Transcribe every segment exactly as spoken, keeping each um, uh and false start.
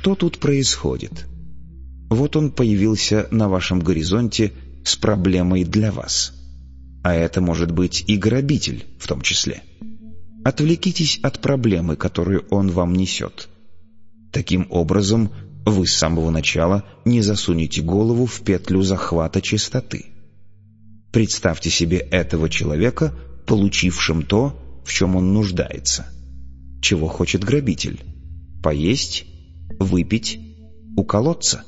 Что тут происходит? Вот он появился на вашем горизонте с проблемой для вас. А это может быть и грабитель в том числе. Отвлекитесь от проблемы, которую он вам несет. Таким образом, вы с самого начала не засунете голову в петлю захвата чистоты. Представьте себе этого человека, получившим то, в чем он нуждается. Чего хочет грабитель? Поесть? Выпить? Уколоться?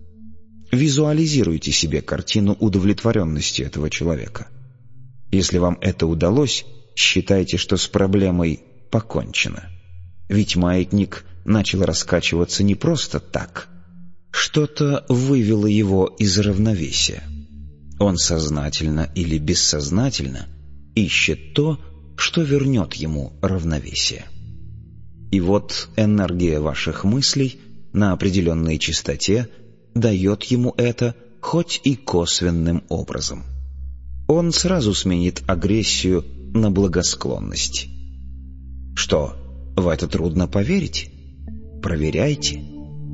Визуализируйте себе картину удовлетворенности этого человека. Если вам это удалось, считайте, что с проблемой покончено. Ведь маятник начал раскачиваться не просто так. Что-то вывело его из равновесия. Он сознательно или бессознательно ищет то, что вернет ему равновесие. И вот энергия ваших мыслей на определенной частоте дает ему это, хоть и косвенным образом. Он сразу сменит агрессию на благосклонность. Что, в это трудно поверить? Проверяйте.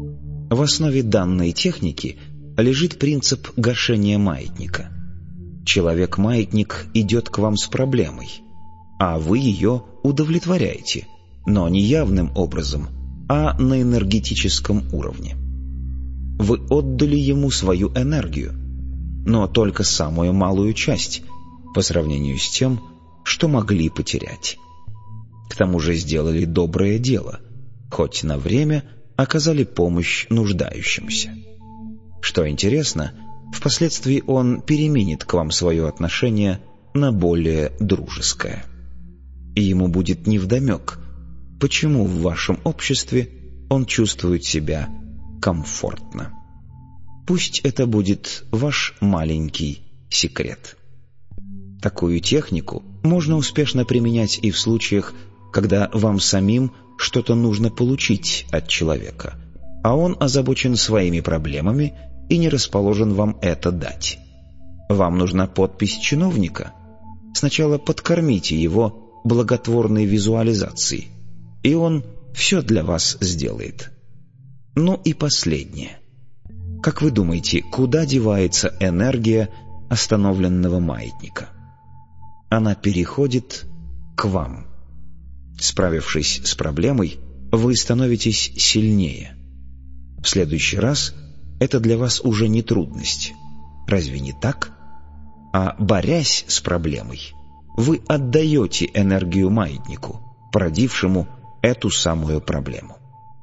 В основе данной техники лежит принцип гашения маятника. Человек-маятник идет к вам с проблемой, а вы ее удовлетворяете, но не явным образом, а на энергетическом уровне. Вы отдали ему свою энергию, но только самую малую часть по сравнению с тем, что могли потерять. К тому же сделали доброе дело, хоть на время оказали помощь нуждающимся. Что интересно, впоследствии он переменит к вам свое отношение на более дружеское. И ему будет невдомек, почему в вашем обществе он чувствует себя комфортно. Пусть это будет ваш маленький секрет. Такую технику можно успешно применять и в случаях, когда вам самим что-то нужно получить от человека, а он озабочен своими проблемами и не расположен вам это дать. Вам нужна подпись чиновника? Сначала подкормите его благотворной визуализацией, и он все для вас сделает. Ну и последнее. Как вы думаете, куда девается энергия остановленного маятника? Она переходит к вам. Справившись с проблемой, вы становитесь сильнее. В следующий раз это для вас уже не трудность. Разве не так? А борясь с проблемой, вы отдаете энергию маятнику, породившему эту самую проблему.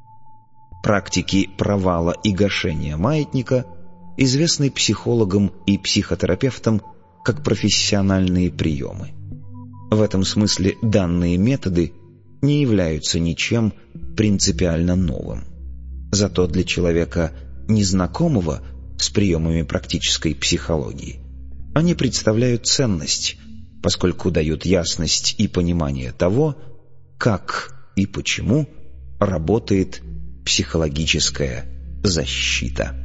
Практики провала и гашения маятника известны психологам и психотерапевтам как профессиональные приемы. В этом смысле данные методы не являются ничем принципиально новым. Зато для человека, незнакомого с приемами практической психологии, они представляют ценность, поскольку дают ясность и понимание того, как и почему работает психологическая защита.